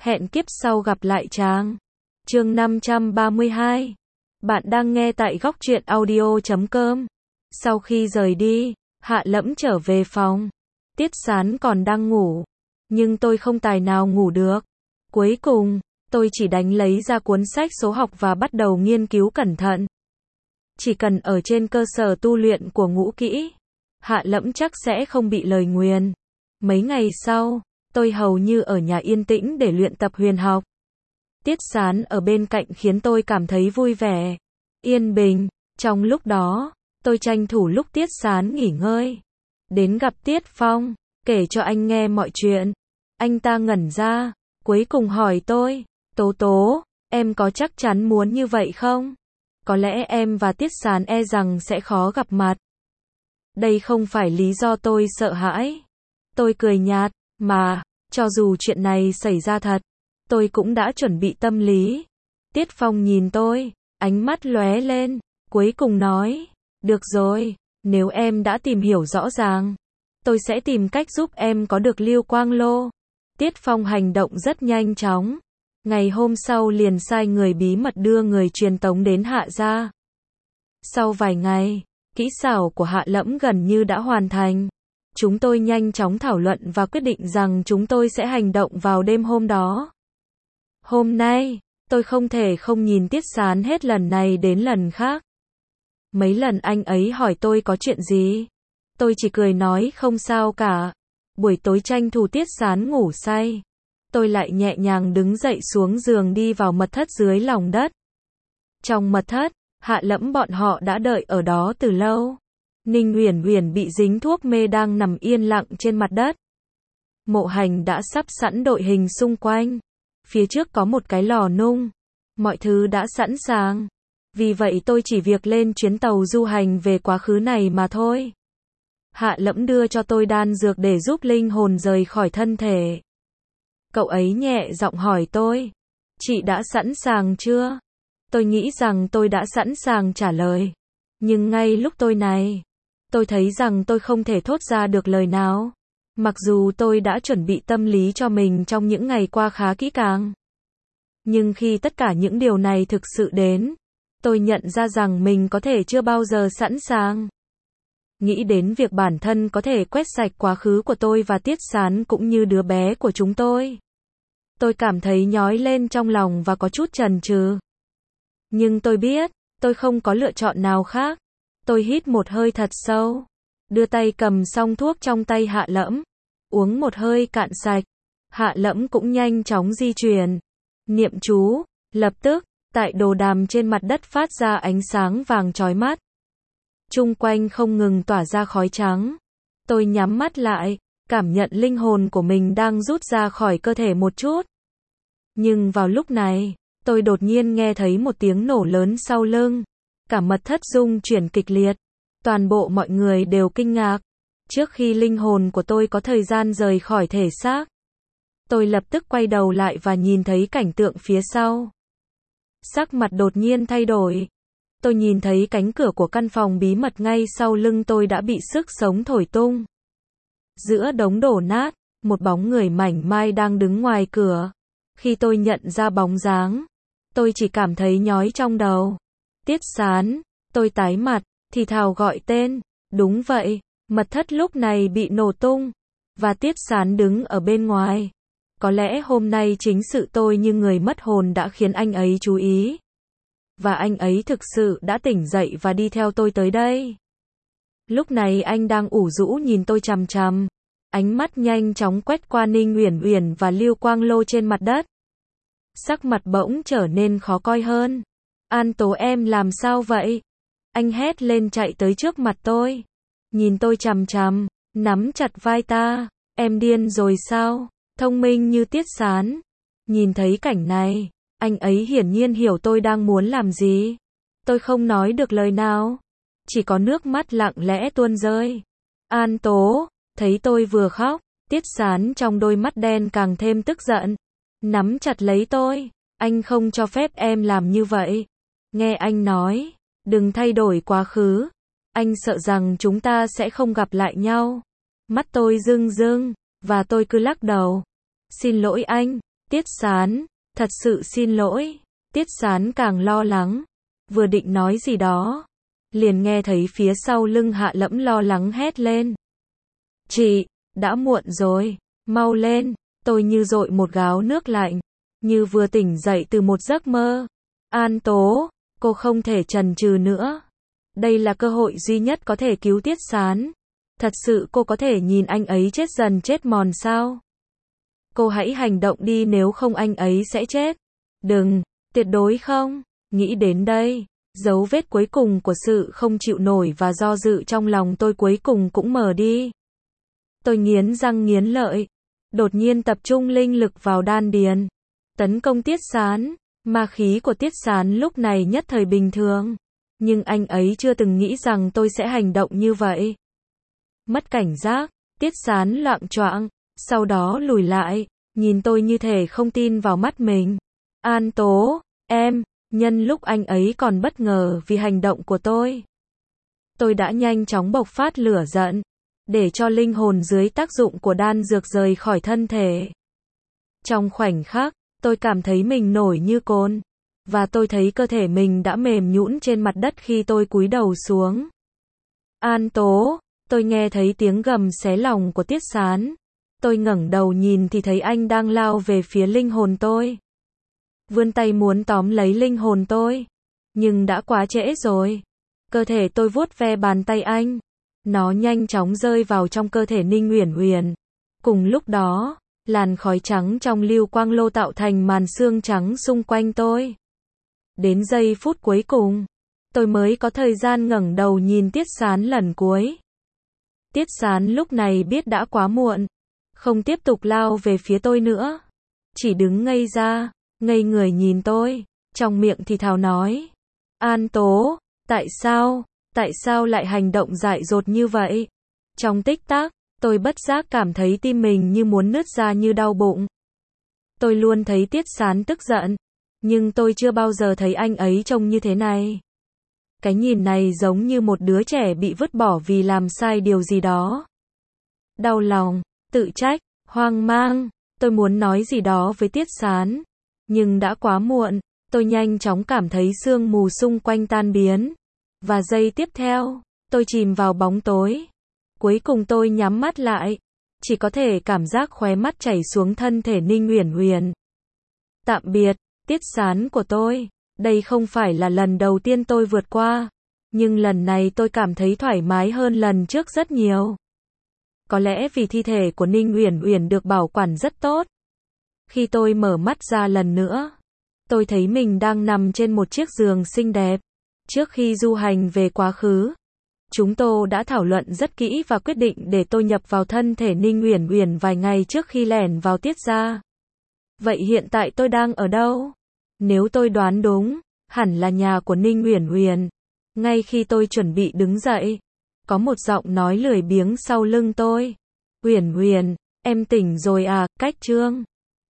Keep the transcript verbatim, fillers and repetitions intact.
Hẹn kiếp sau gặp lại chàng. Chương năm trăm ba mươi hai. Bạn đang nghe tại góc truyện audio chấm com. Sau khi rời đi, Hạ Lẫm trở về phòng. Tiết Sán còn đang ngủ, nhưng tôi không tài nào ngủ được. Cuối cùng, tôi chỉ đánh lấy ra cuốn sách số học và bắt đầu nghiên cứu cẩn thận. Chỉ cần ở trên cơ sở tu luyện của ngũ kỹ, Hạ Lẫm chắc sẽ không bị lời nguyền. Mấy ngày sau, tôi hầu như ở nhà yên tĩnh để luyện tập huyền học. Tiết Sán ở bên cạnh khiến tôi cảm thấy vui vẻ, yên bình. Trong lúc đó, tôi tranh thủ lúc Tiết Sán nghỉ ngơi, đến gặp Tiết Phong, kể cho anh nghe mọi chuyện. Anh ta ngẩn ra, cuối cùng hỏi tôi, Tố Tố, em có chắc chắn muốn như vậy không? Có lẽ em và Tiết Sán e rằng sẽ khó gặp mặt. Đây không phải lý do tôi sợ hãi. Tôi cười nhạt, mà, cho dù chuyện này xảy ra thật, tôi cũng đã chuẩn bị tâm lý. Tiết Phong nhìn tôi, ánh mắt lóe lên, cuối cùng nói, được rồi, nếu em đã tìm hiểu rõ ràng, tôi sẽ tìm cách giúp em có được Lưu Quang Lô. Tiết Phong hành động rất nhanh chóng. Ngày hôm sau liền sai người bí mật đưa người truyền tống đến Hạ gia. Sau vài ngày, kỹ xảo của Hạ Lẫm gần như đã hoàn thành. Chúng tôi nhanh chóng thảo luận và quyết định rằng chúng tôi sẽ hành động vào đêm hôm đó. Hôm nay, tôi không thể không nhìn Tiết Sán hết lần này đến lần khác. Mấy lần anh ấy hỏi tôi có chuyện gì, tôi chỉ cười nói không sao cả. Buổi tối tranh thủ Tiết Sán ngủ say, tôi lại nhẹ nhàng đứng dậy xuống giường đi vào mật thất dưới lòng đất. Trong mật thất, Hạ Lẫm bọn họ đã đợi ở đó từ lâu. Ninh Uyển Uyển bị dính thuốc mê đang nằm yên lặng trên mặt đất. Mộ Hành đã sắp sẵn đội hình xung quanh. Phía trước có một cái lò nung. Mọi thứ đã sẵn sàng. Vì vậy tôi chỉ việc lên chuyến tàu du hành về quá khứ này mà thôi. Hạ Lẫm đưa cho tôi đan dược để giúp linh hồn rời khỏi thân thể. Cậu ấy nhẹ giọng hỏi tôi, chị đã sẵn sàng chưa? Tôi nghĩ rằng tôi đã sẵn sàng trả lời. Nhưng ngay lúc tôi này, tôi thấy rằng tôi không thể thốt ra được lời nào. Mặc dù tôi đã chuẩn bị tâm lý cho mình trong những ngày qua khá kỹ càng. Nhưng khi tất cả những điều này thực sự đến, tôi nhận ra rằng mình có thể chưa bao giờ sẵn sàng. Nghĩ đến việc bản thân có thể quét sạch quá khứ của tôi và Tiết Sán cũng như đứa bé của chúng tôi. Tôi cảm thấy nhói lên trong lòng và có chút chần chừ. Nhưng tôi biết, tôi không có lựa chọn nào khác. Tôi hít một hơi thật sâu, đưa tay cầm xong thuốc trong tay Hạ Lẫm, uống một hơi cạn sạch. Hạ Lẫm cũng nhanh chóng di chuyển, niệm chú, lập tức, tại đồ đàm trên mặt đất phát ra ánh sáng vàng chói mắt. Chung quanh không ngừng tỏa ra khói trắng. Tôi nhắm mắt lại, cảm nhận linh hồn của mình đang rút ra khỏi cơ thể một chút. Nhưng vào lúc này, tôi đột nhiên nghe thấy một tiếng nổ lớn sau lưng. Cả mật thất rung chuyển kịch liệt. Toàn bộ mọi người đều kinh ngạc. Trước khi linh hồn của tôi có thời gian rời khỏi thể xác, tôi lập tức quay đầu lại và nhìn thấy cảnh tượng phía sau. Sắc mặt đột nhiên thay đổi. Tôi nhìn thấy cánh cửa của căn phòng bí mật ngay sau lưng tôi đã bị sức sống thổi tung. Giữa đống đổ nát, một bóng người mảnh mai đang đứng ngoài cửa. Khi tôi nhận ra bóng dáng, tôi chỉ cảm thấy nhói trong đầu. Tiết Sán, tôi tái mặt, thì thào gọi tên. Đúng vậy, mật thất lúc này bị nổ tung, và Tiết Sán đứng ở bên ngoài. Có lẽ hôm nay chính sự tôi như người mất hồn đã khiến anh ấy chú ý. Và anh ấy thực sự đã tỉnh dậy và đi theo tôi tới đây. Lúc này anh đang ủ rũ nhìn tôi chằm chằm. Ánh mắt nhanh chóng quét qua Ninh Uyển Uyển và Lưu Quang Lô trên mặt đất. Sắc mặt bỗng trở nên khó coi hơn. An Tố em làm sao vậy? Anh hét lên chạy tới trước mặt tôi. Nhìn tôi chằm chằm, nắm chặt vai ta. Em điên rồi sao? Thông minh như Tiết Sán. Nhìn thấy cảnh này, anh ấy hiển nhiên hiểu tôi đang muốn làm gì. Tôi không nói được lời nào. Chỉ có nước mắt lặng lẽ tuôn rơi. An Tố, thấy tôi vừa khóc, Tiết Sán trong đôi mắt đen càng thêm tức giận. Nắm chặt lấy tôi. Anh không cho phép em làm như vậy. Nghe anh nói, đừng thay đổi quá khứ. Anh sợ rằng chúng ta sẽ không gặp lại nhau. Mắt tôi rưng rưng, và tôi cứ lắc đầu. Xin lỗi anh, Tiết Sán, thật sự xin lỗi. Tiết Sán càng lo lắng, vừa định nói gì đó, liền nghe thấy phía sau lưng Hạ Lẫm lo lắng hét lên. Chị, đã muộn rồi, mau lên. Tôi như dội một gáo nước lạnh, như vừa tỉnh dậy từ một giấc mơ. An Tố, cô không thể chần chừ nữa. Đây là cơ hội duy nhất có thể cứu Tiết Sán. Thật sự cô có thể nhìn anh ấy chết dần chết mòn sao? Cô hãy hành động đi, nếu không anh ấy sẽ chết. Đừng, tuyệt đối không. Nghĩ đến đây, dấu vết cuối cùng của sự không chịu nổi và do dự trong lòng tôi cuối cùng cũng mờ đi. Tôi nghiến răng nghiến lợi, đột nhiên tập trung linh lực vào đan điền, tấn công Tiết Sán. Ma khí của Tiết Sán lúc này nhất thời bình thường, nhưng anh ấy chưa từng nghĩ rằng tôi sẽ hành động như vậy. Mất cảnh giác, Tiết Sán loạng choạng, sau đó lùi lại, nhìn tôi như thể không tin vào mắt mình. An Tố, em, nhân lúc anh ấy còn bất ngờ vì hành động của tôi, tôi đã nhanh chóng bộc phát lửa giận, để cho linh hồn dưới tác dụng của đan dược rời khỏi thân thể. Trong khoảnh khắc, tôi cảm thấy mình nổi như cồn, và tôi thấy cơ thể mình đã mềm nhũn trên mặt đất khi tôi cúi đầu xuống. An Tố, tôi nghe thấy tiếng gầm xé lòng của Tiết Sán. Tôi ngẩng đầu nhìn thì thấy anh đang lao về phía linh hồn tôi. Vươn tay muốn tóm lấy linh hồn tôi, nhưng đã quá trễ rồi. Cơ thể tôi vuốt ve bàn tay anh, nó nhanh chóng rơi vào trong cơ thể Ninh Uyển Uyển. Cùng lúc đó, làn khói trắng trong lưu quang lô tạo thành màn sương trắng xung quanh tôi. Đến giây phút cuối cùng, tôi mới có thời gian ngẩng đầu nhìn Tiết Sán lần cuối. Tiết Sán lúc này biết đã quá muộn, không tiếp tục lao về phía tôi nữa, chỉ đứng ngây ra, ngây người nhìn tôi, trong miệng thì thào nói: An Tố, tại sao, tại sao lại hành động dại dột như vậy? Trong tích tắc, tôi bất giác cảm thấy tim mình như muốn nứt ra, như đau bụng. Tôi luôn thấy Tiết Sán tức giận, nhưng tôi chưa bao giờ thấy anh ấy trông như thế này. Cái nhìn này giống như một đứa trẻ bị vứt bỏ vì làm sai điều gì đó. Đau lòng, tự trách, hoang mang, tôi muốn nói gì đó với Tiết Sán, nhưng đã quá muộn. Tôi nhanh chóng cảm thấy sương mù xung quanh tan biến, và giây tiếp theo, tôi chìm vào bóng tối. Cuối cùng tôi nhắm mắt lại, chỉ có thể cảm giác khóe mắt chảy xuống thân thể Ninh Uyển Uyển. Tạm biệt, Tiết Sán của tôi. Đây không phải là lần đầu tiên tôi vượt qua, nhưng lần này tôi cảm thấy thoải mái hơn lần trước rất nhiều. Có lẽ vì thi thể của Ninh Uyển Uyển được bảo quản rất tốt. Khi tôi mở mắt ra lần nữa, tôi thấy mình đang nằm trên một chiếc giường xinh đẹp. Trước khi du hành về quá khứ, chúng tôi đã thảo luận rất kỹ và quyết định để tôi nhập vào thân thể Ninh Uyển Uyển vài ngày trước khi lẻn vào Tiết gia. Vậy hiện tại tôi đang ở đâu? Nếu tôi đoán đúng, hẳn là nhà của Ninh Uyển Uyển. Ngay khi tôi chuẩn bị đứng dậy, có một giọng nói lười biếng sau lưng tôi. Uyển Uyển, em tỉnh rồi à? Cách chương